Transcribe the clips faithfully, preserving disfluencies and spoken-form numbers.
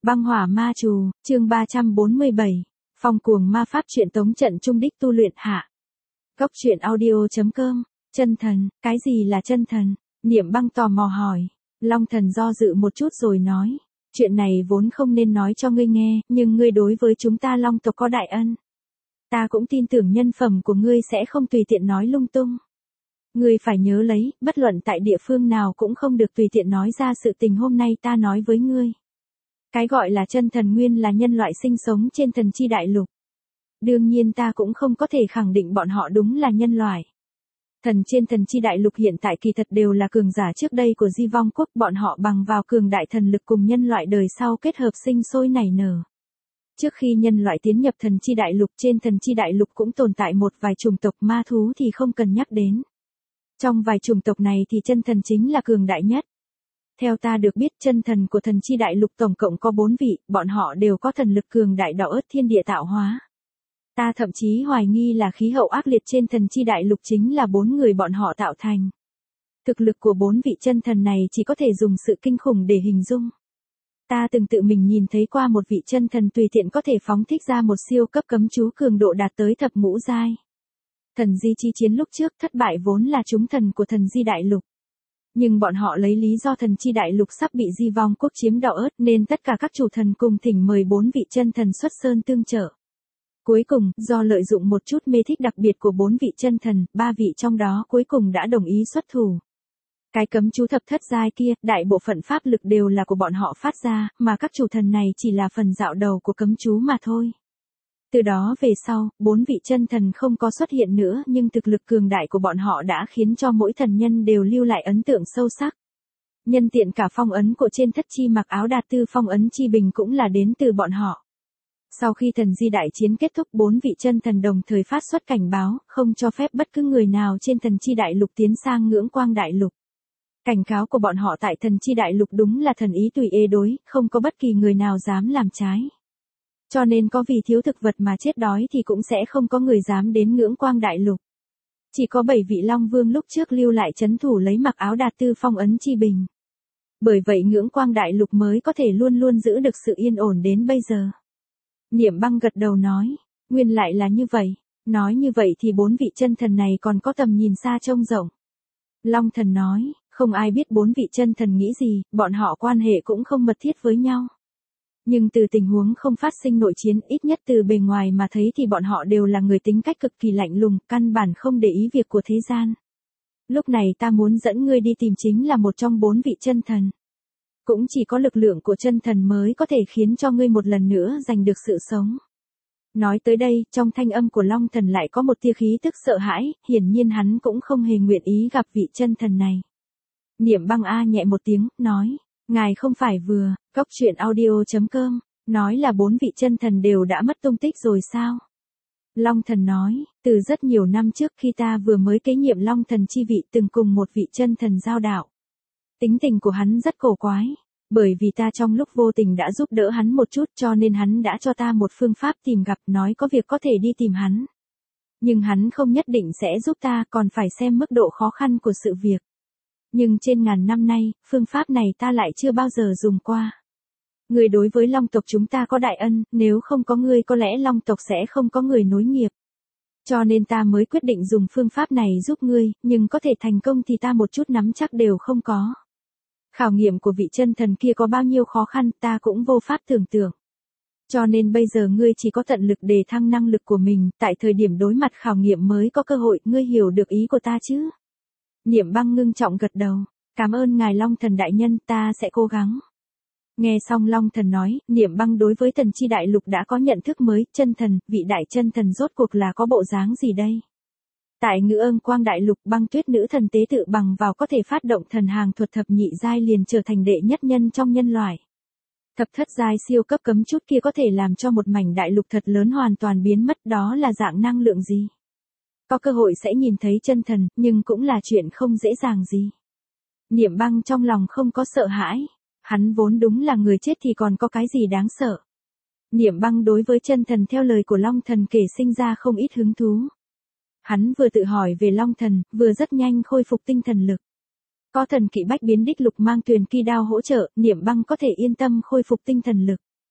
Băng hỏa ma trù, chương ba trăm bốn mươi bảy. Phong cuồng ma pháp truyện tống trận trung đích tu luyện hạ. Góc truyện audio.com. Chân thần, cái gì là chân thần? Niệm Băng tò mò hỏi. Long thần do dự một chút rồi nói. Chuyện này vốn không nên nói cho ngươi nghe, nhưng ngươi đối với chúng ta Long tộc có đại ân. Ta cũng tin tưởng nhân phẩm của ngươi sẽ không tùy tiện nói lung tung. Ngươi phải nhớ lấy, bất luận tại địa phương nào cũng không được tùy tiện nói ra sự tình hôm nay ta nói với ngươi. Cái gọi là chân thần nguyên là nhân loại sinh sống trên thần chi đại lục. Đương nhiên ta cũng không có thể khẳng định bọn họ đúng là nhân loại. Thần trên thần chi đại lục hiện tại kỳ thật đều là cường giả trước đây của Di Vong Quốc, bọn họ bằng vào cường đại thần lực cùng nhân loại đời sau kết hợp sinh sôi nảy nở. Trước khi nhân loại tiến nhập thần chi đại lục, trên thần chi đại lục cũng tồn tại một vài chủng tộc ma thú thì không cần nhắc đến. Trong vài chủng tộc này thì chân thần chính là cường đại nhất. Theo ta được biết, chân thần của thần chi đại lục tổng cộng có bốn vị, bọn họ đều có thần lực cường đại đỏ ớt thiên địa tạo hóa. Ta thậm chí hoài nghi là khí hậu ác liệt trên thần chi đại lục chính là bốn người bọn họ tạo thành. Thực lực của bốn vị chân thần này chỉ có thể dùng sự kinh khủng để hình dung. Ta từng tự mình nhìn thấy qua một vị chân thần tùy tiện có thể phóng thích ra một siêu cấp cấm chú cường độ đạt tới thập ngũ giai. Thần di chi chiến lúc trước thất bại vốn là chúng thần của thần di đại lục. Nhưng bọn họ lấy lý do thần chi đại lục sắp bị Di Vong Quốc chiếm đỏ ớt nên tất cả các chủ thần cùng thỉnh mời bốn vị chân thần xuất sơn tương trợ. Cuối cùng, do lợi dụng một chút mê thích đặc biệt của bốn vị chân thần, ba vị trong đó cuối cùng đã đồng ý xuất thủ. Cái cấm chú thập thất giai kia, đại bộ phận pháp lực đều là của bọn họ phát ra, mà các chủ thần này chỉ là phần dạo đầu của cấm chú mà thôi. Từ đó về sau, bốn vị chân thần không có xuất hiện nữa, nhưng thực lực cường đại của bọn họ đã khiến cho mỗi thần nhân đều lưu lại ấn tượng sâu sắc. Nhân tiện cả phong ấn của trên thất chi mặc áo đạt tư phong ấn chi bình cũng là đến từ bọn họ. Sau khi thần di đại chiến kết thúc, bốn vị chân thần đồng thời phát xuất cảnh báo, không cho phép bất cứ người nào trên thần chi đại lục tiến sang ngưỡng quang đại lục. Cảnh cáo của bọn họ tại thần chi đại lục đúng là thần ý tùy ê đối, không có bất kỳ người nào dám làm trái. Cho nên có vì thiếu thực vật mà chết đói thì cũng sẽ không có người dám đến ngưỡng quang đại lục. Chỉ có bảy vị Long Vương lúc trước lưu lại trấn thủ lấy mặc áo đạt tư phong ấn chi bình. Bởi vậy ngưỡng quang đại lục mới có thể luôn luôn giữ được sự yên ổn đến bây giờ. Niệm Băng gật đầu nói, nguyên lại là như vậy, nói như vậy thì bốn vị chân thần này còn có tầm nhìn xa trông rộng. Long thần nói, không ai biết bốn vị chân thần nghĩ gì, bọn họ quan hệ cũng không mật thiết với nhau. Nhưng từ tình huống không phát sinh nội chiến, ít nhất từ bề ngoài mà thấy thì bọn họ đều là người tính cách cực kỳ lạnh lùng, căn bản không để ý việc của thế gian. Lúc này ta muốn dẫn ngươi đi tìm chính là một trong bốn vị chân thần. Cũng chỉ có lực lượng của chân thần mới có thể khiến cho ngươi một lần nữa giành được sự sống. Nói tới đây, trong thanh âm của Long thần lại có một tia khí tức sợ hãi, hiển nhiên hắn cũng không hề nguyện ý gặp vị chân thần này. Niệm Băng a nhẹ một tiếng, nói, ngài không phải vừa, góc truyện audio.com, nói là bốn vị chân thần đều đã mất tung tích rồi sao? Long thần nói, từ rất nhiều năm trước khi ta vừa mới kế nhiệm Long thần chi vị từng cùng một vị chân thần giao đạo. Tính tình của hắn rất cổ quái, bởi vì ta trong lúc vô tình đã giúp đỡ hắn một chút cho nên hắn đã cho ta một phương pháp tìm gặp, nói có việc có thể đi tìm hắn. Nhưng hắn không nhất định sẽ giúp ta, còn phải xem mức độ khó khăn của sự việc. Nhưng trên ngàn năm nay, phương pháp này ta lại chưa bao giờ dùng qua. Người đối với Long tộc chúng ta có đại ân, nếu không có ngươi có lẽ Long tộc sẽ không có người nối nghiệp. Cho nên ta mới quyết định dùng phương pháp này giúp ngươi, nhưng có thể thành công thì ta một chút nắm chắc đều không có. Khảo nghiệm của vị chân thần kia có bao nhiêu khó khăn ta cũng vô pháp tưởng tượng. Cho nên bây giờ ngươi chỉ có tận lực đề thăng năng lực của mình, tại thời điểm đối mặt khảo nghiệm mới có cơ hội, ngươi hiểu được ý của ta chứ? Niệm Băng ngưng trọng gật đầu, cảm ơn ngài Long thần đại nhân, ta sẽ cố gắng. Nghe xong Long thần nói, Niệm Băng đối với thần chi đại lục đã có nhận thức mới, chân thần, vị đại chân thần rốt cuộc là có bộ dáng gì đây? Tại ngữ ương quang đại lục, Băng Tuyết nữ thần tế tự bằng vào có thể phát động thần hàng thuật thập nhị giai liền trở thành đệ nhất nhân trong nhân loại. Thập thất giai siêu cấp cấm chút kia có thể làm cho một mảnh đại lục thật lớn hoàn toàn biến mất, đó là dạng năng lượng gì? Có cơ hội sẽ nhìn thấy chân thần, nhưng cũng là chuyện không dễ dàng gì. Niệm Băng trong lòng không có sợ hãi, hắn vốn đúng là người chết thì còn có cái gì đáng sợ. Niệm Băng đối với chân thần theo lời của Long thần kể sinh ra không ít hứng thú. Hắn vừa tự hỏi về Long thần, vừa rất nhanh khôi phục tinh thần lực. Có thần kỵ bách biến đích lục mang tuyền kỳ đao hỗ trợ, Niệm Băng có thể yên tâm khôi phục tinh thần lực.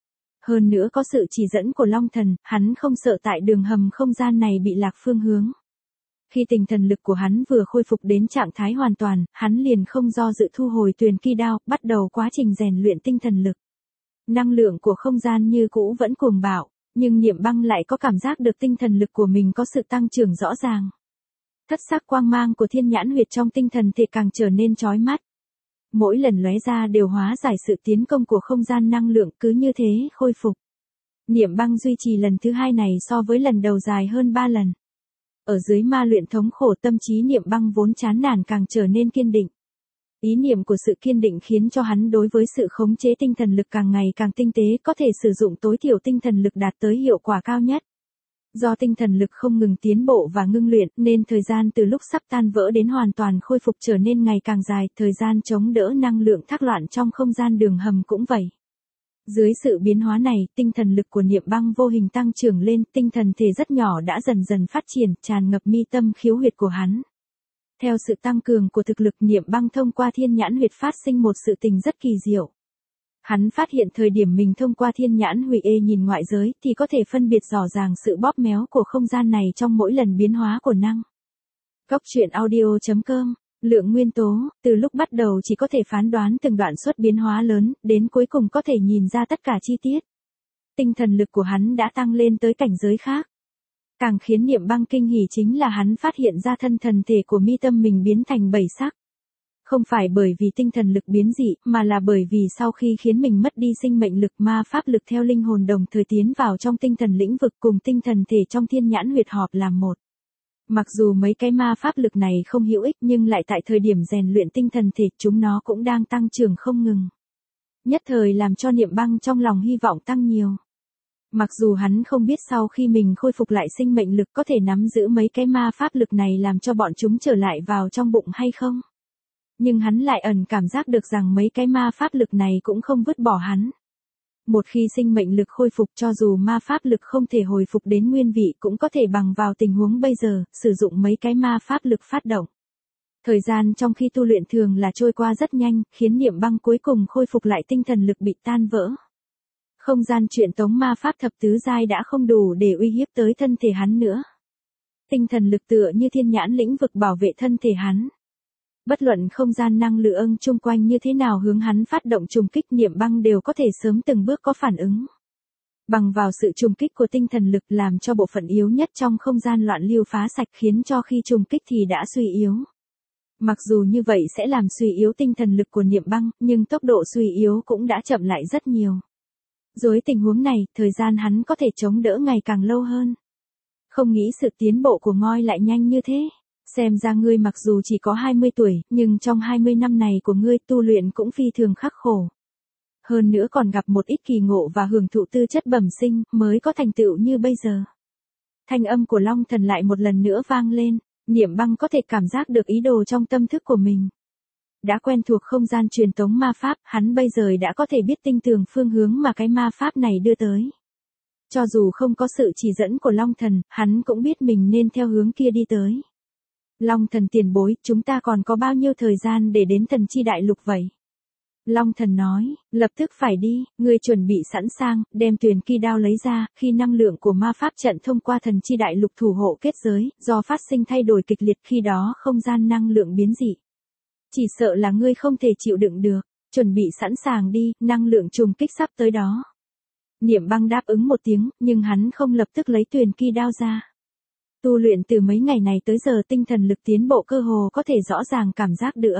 Hơn nữa có sự chỉ dẫn của Long Thần, hắn không sợ tại đường hầm không gian này bị lạc phương hướng. Khi tinh thần lực của hắn vừa khôi phục đến trạng thái hoàn toàn, hắn liền không do dự thu hồi tuyền ki đao, bắt đầu quá trình rèn luyện tinh thần lực. Năng lượng của không gian như cũ vẫn cuồng bạo, nhưng Niệm Băng lại có cảm giác được tinh thần lực của mình có sự tăng trưởng rõ ràng. Thất sắc quang mang của thiên nhãn huyệt trong tinh thần thể càng trở nên chói mắt. Mỗi lần lóe ra đều hóa giải sự tiến công của không gian năng lượng, cứ như thế khôi phục. Niệm Băng duy trì lần thứ hai này so với lần đầu dài hơn ba lần. Ở dưới ma luyện thống khổ, tâm trí Niệm Băng vốn chán nản càng trở nên kiên định. Ý niệm của sự kiên định khiến cho hắn đối với sự khống chế tinh thần lực càng ngày càng tinh tế, có thể sử dụng tối thiểu tinh thần lực đạt tới hiệu quả cao nhất. Do tinh thần lực không ngừng tiến bộ và ngưng luyện, nên thời gian từ lúc sắp tan vỡ đến hoàn toàn khôi phục trở nên ngày càng dài, thời gian chống đỡ năng lượng thác loạn trong không gian đường hầm cũng vậy. Dưới sự biến hóa này, tinh thần lực của Niệm Băng vô hình tăng trưởng lên, tinh thần thể rất nhỏ đã dần dần phát triển, tràn ngập mi tâm khiếu huyệt của hắn. Theo sự tăng cường của thực lực, Niệm Băng thông qua thiên nhãn huyệt phát sinh một sự tình rất kỳ diệu. Hắn phát hiện thời điểm mình thông qua thiên nhãn huyệt nhìn ngoại giới thì có thể phân biệt rõ ràng sự bóp méo của không gian này trong mỗi lần biến hóa của năng. Góc truyện audio chấm com. Lượng nguyên tố, từ lúc bắt đầu chỉ có thể phán đoán từng đoạn xuất biến hóa lớn, đến cuối cùng có thể nhìn ra tất cả chi tiết. Tinh thần lực của hắn đã tăng lên tới cảnh giới khác. Càng khiến Niệm Băng kinh hỉ chính là hắn phát hiện ra thân thần thể của mi tâm mình biến thành bảy sắc. Không phải bởi vì tinh thần lực biến dị, mà là bởi vì sau khi khiến mình mất đi sinh mệnh lực, ma pháp lực theo linh hồn đồng thời tiến vào trong tinh thần lĩnh vực cùng tinh thần thể trong thiên nhãn huyệt họp làm một. Mặc dù mấy cái ma pháp lực này không hữu ích nhưng lại tại thời điểm rèn luyện tinh thần thể chúng nó cũng đang tăng trưởng không ngừng. Nhất thời làm cho Niệm Băng trong lòng hy vọng tăng nhiều. Mặc dù hắn không biết sau khi mình khôi phục lại sinh mệnh lực có thể nắm giữ mấy cái ma pháp lực này làm cho bọn chúng trở lại vào trong bụng hay không. Nhưng hắn lại ẩn cảm giác được rằng mấy cái ma pháp lực này cũng không vứt bỏ hắn. Một khi sinh mệnh lực khôi phục, cho dù ma pháp lực không thể hồi phục đến nguyên vị cũng có thể bằng vào tình huống bây giờ, sử dụng mấy cái ma pháp lực phát động. Thời gian trong khi tu luyện thường là trôi qua rất nhanh, khiến Niệm Băng cuối cùng khôi phục lại tinh thần lực bị tan vỡ. Không gian truyền tống ma pháp thập tứ giai đã không đủ để uy hiếp tới thân thể hắn nữa. Tinh thần lực tựa như thiên nhãn lĩnh vực bảo vệ thân thể hắn. Bất luận không gian năng lượng chung quanh như thế nào hướng hắn phát động trùng kích, Niệm Băng đều có thể sớm từng bước có phản ứng. Bằng vào sự trùng kích của tinh thần lực làm cho bộ phận yếu nhất trong không gian loạn lưu phá sạch, khiến cho khi trùng kích thì đã suy yếu. Mặc dù như vậy sẽ làm suy yếu tinh thần lực của Niệm Băng, nhưng tốc độ suy yếu cũng đã chậm lại rất nhiều. Dưới tình huống này, thời gian hắn có thể chống đỡ ngày càng lâu hơn. Không nghĩ sự tiến bộ của Ngoi lại nhanh như thế. Xem ra ngươi mặc dù chỉ có hai mươi tuổi, nhưng trong hai mươi năm này của ngươi tu luyện cũng phi thường khắc khổ. Hơn nữa còn gặp một ít kỳ ngộ và hưởng thụ tư chất bẩm sinh, mới có thành tựu như bây giờ. Thanh âm của Long Thần lại một lần nữa vang lên, Niệm Băng có thể cảm giác được ý đồ trong tâm thức của mình. Đã quen thuộc không gian truyền tống ma pháp, hắn bây giờ đã có thể biết tinh tường phương hướng mà cái ma pháp này đưa tới. Cho dù không có sự chỉ dẫn của Long Thần, hắn cũng biết mình nên theo hướng kia đi tới. Long Thần tiền bối, chúng ta còn có bao nhiêu thời gian để đến Thần Chi Đại Lục vậy? Long Thần nói, lập tức phải đi, ngươi chuẩn bị sẵn sàng, đem tuyền ki đao lấy ra, khi năng lượng của ma pháp trận thông qua Thần Chi Đại Lục thủ hộ kết giới, do phát sinh thay đổi kịch liệt, khi đó không gian năng lượng biến dị. Chỉ sợ là ngươi không thể chịu đựng được, chuẩn bị sẵn sàng đi, năng lượng trùng kích sắp tới đó. Niệm Băng đáp ứng một tiếng, nhưng hắn không lập tức lấy tuyền ki đao ra. Tu luyện từ mấy ngày này tới giờ tinh thần lực tiến bộ cơ hồ có thể rõ ràng cảm giác được.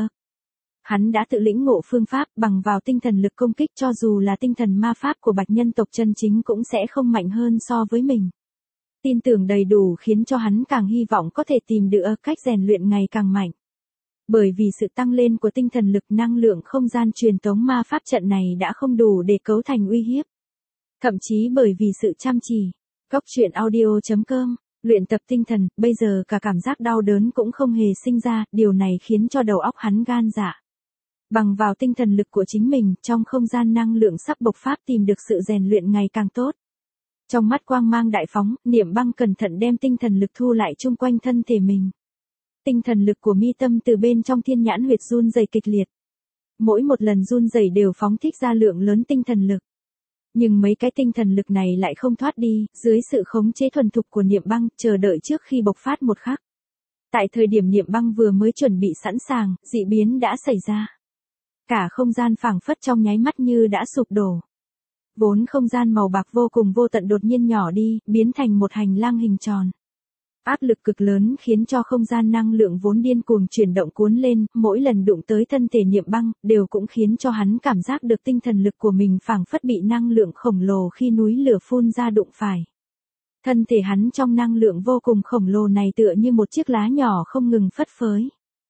Hắn đã tự lĩnh ngộ phương pháp bằng vào tinh thần lực công kích, cho dù là tinh thần ma pháp của bạch nhân tộc chân chính cũng sẽ không mạnh hơn so với mình. Tin tưởng đầy đủ khiến cho hắn càng hy vọng có thể tìm được cách rèn luyện ngày càng mạnh. Bởi vì sự tăng lên của tinh thần lực, năng lượng không gian truyền tống ma pháp trận này đã không đủ để cấu thành uy hiếp. Thậm chí bởi vì sự chăm chỉ. Góc truyện audio chấm com. Luyện tập tinh thần, bây giờ cả cảm giác đau đớn cũng không hề sinh ra, điều này khiến cho đầu óc hắn gan dạ. Bằng vào tinh thần lực của chính mình, trong không gian năng lượng sắp bộc phát tìm được sự rèn luyện ngày càng tốt. Trong mắt quang mang đại phóng, Niệm Băng cẩn thận đem tinh thần lực thu lại chung quanh thân thể mình. Tinh thần lực của mi tâm từ bên trong thiên nhãn huyệt run rẩy kịch liệt. Mỗi một lần run rẩy đều phóng thích ra lượng lớn tinh thần lực. Nhưng mấy cái tinh thần lực này lại không thoát đi, dưới sự khống chế thuần thục của Niệm Băng, chờ đợi trước khi bộc phát một khắc. Tại thời điểm Niệm Băng vừa mới chuẩn bị sẵn sàng, dị biến đã xảy ra. Cả không gian phảng phất trong nháy mắt như đã sụp đổ. Vốn không gian màu bạc vô cùng vô tận đột nhiên nhỏ đi, biến thành một hành lang hình tròn. Áp lực cực lớn khiến cho không gian năng lượng vốn điên cuồng chuyển động cuốn lên, mỗi lần đụng tới thân thể Niệm Băng, đều cũng khiến cho hắn cảm giác được tinh thần lực của mình phảng phất bị năng lượng khổng lồ khi núi lửa phun ra đụng phải. Thân thể hắn trong năng lượng vô cùng khổng lồ này tựa như một chiếc lá nhỏ không ngừng phất phới.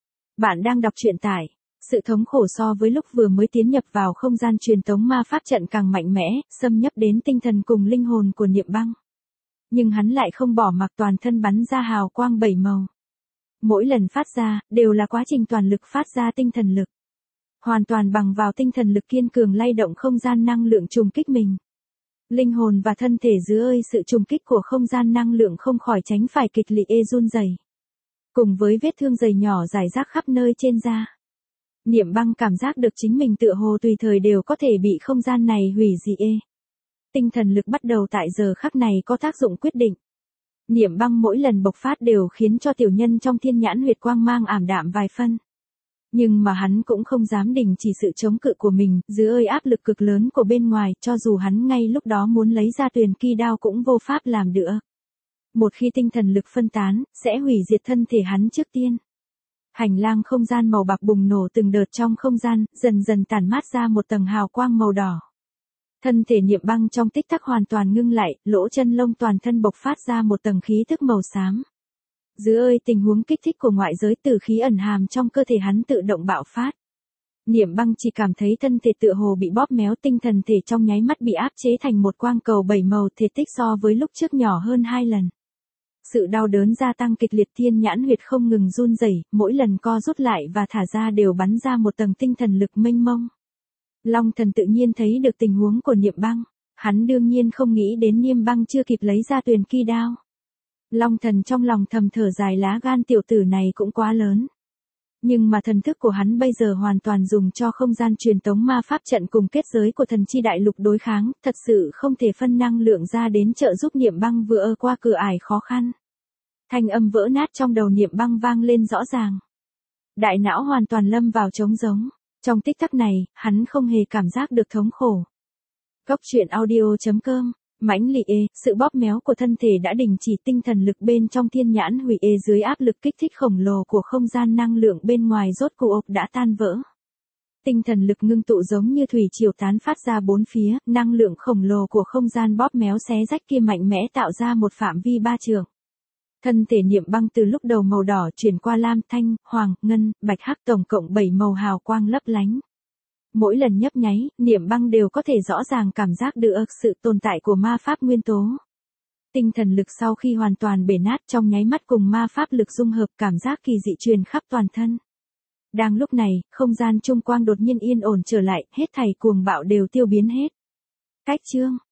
Bạn đang đọc truyện tại sự thống khổ so với lúc vừa mới tiến nhập vào không gian truyền tống ma pháp trận càng mạnh mẽ, xâm nhập đến tinh thần cùng linh hồn của Niệm Băng. Nhưng hắn lại không bỏ mặc toàn thân bắn ra hào quang bảy màu. Mỗi lần phát ra, đều là quá trình toàn lực phát ra tinh thần lực. Hoàn toàn bằng vào tinh thần lực kiên cường lay động không gian năng lượng trùng kích mình. Linh hồn và thân thể dưới sự trùng kích của không gian năng lượng không khỏi tránh phải kịch liệt run rẩy. Cùng với vết thương dày nhỏ rải rác khắp nơi trên da. Niệm Băng cảm giác được chính mình tựa hồ tùy thời đều có thể bị không gian này hủy diệt. Tinh thần lực bắt đầu tại giờ khắc này có tác dụng quyết định. Niệm Băng mỗi lần bộc phát đều khiến cho tiểu nhân trong thiên nhãn huyệt quang mang ảm đạm vài phân. Nhưng mà hắn cũng không dám đình chỉ sự chống cự của mình, dưới áp lực cực lớn của bên ngoài, cho dù hắn ngay lúc đó muốn lấy ra tuyền kỳ đao cũng vô pháp làm được. Một khi tinh thần lực phân tán, sẽ hủy diệt thân thể hắn trước tiên. Hành lang không gian màu bạc bùng nổ từng đợt trong không gian, dần dần tản mát ra một tầng hào quang màu đỏ. Thân thể Niệm Băng trong tích tắc hoàn toàn ngưng lại, lỗ chân lông toàn thân bộc phát ra một tầng khí thức màu xám. Dưới tình huống kích thích của ngoại giới tử khí ẩn hàm trong cơ thể hắn tự động bạo phát. Niệm Băng chỉ cảm thấy thân thể tựa hồ bị bóp méo, tinh thần thể trong nháy mắt bị áp chế thành một quang cầu bảy màu, thể tích so với lúc trước nhỏ hơn hai lần. Sự đau đớn gia tăng kịch liệt, thiên nhãn huyệt không ngừng run rẩy, mỗi lần co rút lại và thả ra đều bắn ra một tầng tinh thần lực mênh mông. Long Thần tự nhiên thấy được tình huống của Niệm Băng, hắn đương nhiên không nghĩ đến Niệm Băng chưa kịp lấy ra tuyền kỳ đao. Long Thần trong lòng thầm thở dài, lá gan tiểu tử này cũng quá lớn. Nhưng mà thần thức của hắn bây giờ hoàn toàn dùng cho không gian truyền tống ma pháp trận cùng kết giới của thần chi đại lục đối kháng, thật sự không thể phân năng lượng ra đến trợ giúp Niệm Băng vừa qua cửa ải khó khăn. Thanh âm vỡ nát trong đầu Niệm Băng vang lên rõ ràng. Đại não hoàn toàn lâm vào trống rỗng. Trong tích tắc này, hắn không hề cảm giác được thống khổ. Góc truyện audio chấm com, mãnh liệt ê, sự bóp méo của thân thể đã đình chỉ, tinh thần lực bên trong thiên nhãn hủy ê dưới áp lực kích thích khổng lồ của không gian năng lượng bên ngoài rốt cuộc đã tan vỡ. Tinh thần lực ngưng tụ giống như thủy triều tán phát ra bốn phía, năng lượng khổng lồ của không gian bóp méo xé rách kia mạnh mẽ tạo ra một phạm vi ba trượng. Thân thể Niệm Băng từ lúc đầu màu đỏ chuyển qua lam, thanh, hoàng, ngân, bạch, hắc, tổng cộng bảy màu hào quang lấp lánh. Mỗi lần nhấp nháy, Niệm Băng đều có thể rõ ràng cảm giác được sự tồn tại của ma pháp nguyên tố. Tinh thần lực sau khi hoàn toàn bể nát trong nháy mắt cùng ma pháp lực dung hợp, cảm giác kỳ dị truyền khắp toàn thân. Đang lúc này, không gian chung quanh đột nhiên yên ổn trở lại, hết thảy cuồng bạo đều tiêu biến hết. Cách chương